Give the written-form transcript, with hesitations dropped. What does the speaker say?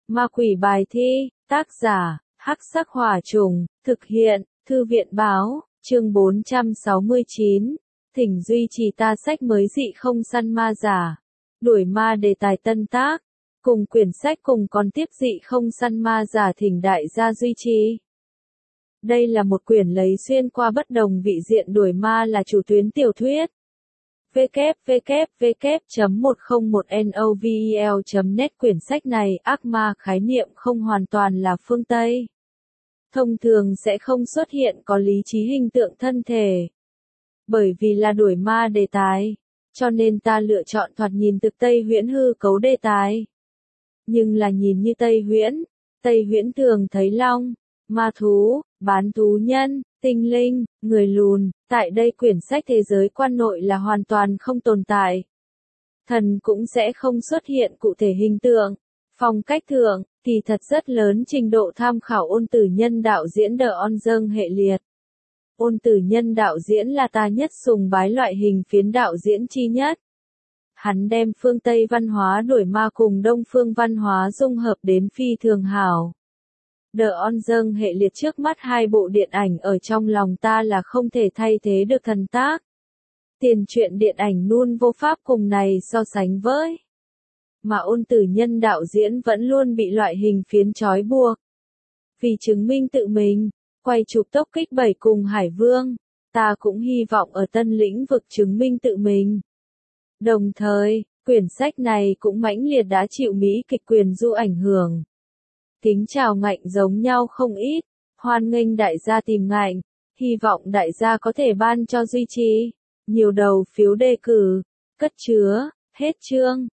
Ma quỷ bài thi, tác giả, Hắc Sắc Hỏa Trùng, thực hiện, Thư viện Báo, chương 469, thỉnh duy trì ta sách mới dị không săn ma giả, đuổi ma đề tài tân tác, cùng quyển sách cùng còn tiếp dị không săn ma giả thỉnh đại gia duy trì. Đây là một quyển lấy xuyên qua bất đồng vị diện đuổi ma là chủ tuyến tiểu thuyết. www.101novel.net Quyển sách này ác ma khái niệm không hoàn toàn là phương Tây. Thông thường sẽ không xuất hiện có lý trí hình tượng thân thể. Bởi vì là đuổi ma đề tài, cho nên ta lựa chọn thoạt nhìn thực Tây huyễn hư cấu đề tài. Nhưng là nhìn như Tây huyễn thường thấy long, ma thú, bán thú nhân, tinh linh, người lùn, tại đây quyển sách thế giới quan nội là hoàn toàn không tồn tại. Thần cũng sẽ không xuất hiện cụ thể hình tượng, phong cách thượng, thì thật rất lớn trình độ tham khảo ôn tử nhân đạo diễn The Onzen hệ liệt. Ôn tử nhân đạo diễn là ta nhất sùng bái loại hình phiến đạo diễn chi nhất. Hắn đem phương Tây văn hóa đuổi ma cùng Đông phương văn hóa dung hợp đến phi thường hảo. The Onzen hệ liệt trước mắt hai bộ điện ảnh ở trong lòng ta là không thể thay thế được thần tác. Tiền truyện điện ảnh luôn vô pháp cùng này so sánh với. Mà ôn tử nhân đạo diễn vẫn luôn bị loại hình phiến trói buộc. Vì chứng minh tự mình, quay chụp Tốc Kích 7 cùng Hải Vương, ta cũng hy vọng ở tân lĩnh vực chứng minh tự mình. Đồng thời, quyển sách này cũng mãnh liệt đã chịu Mỹ kịch quyền du ảnh hưởng. Kính chào ngạnh giống nhau không ít, hoan nghênh đại gia tìm ngạnh, hy vọng đại gia có thể ban cho duy trì, nhiều đầu phiếu đề cử, cất chứa, hết chương.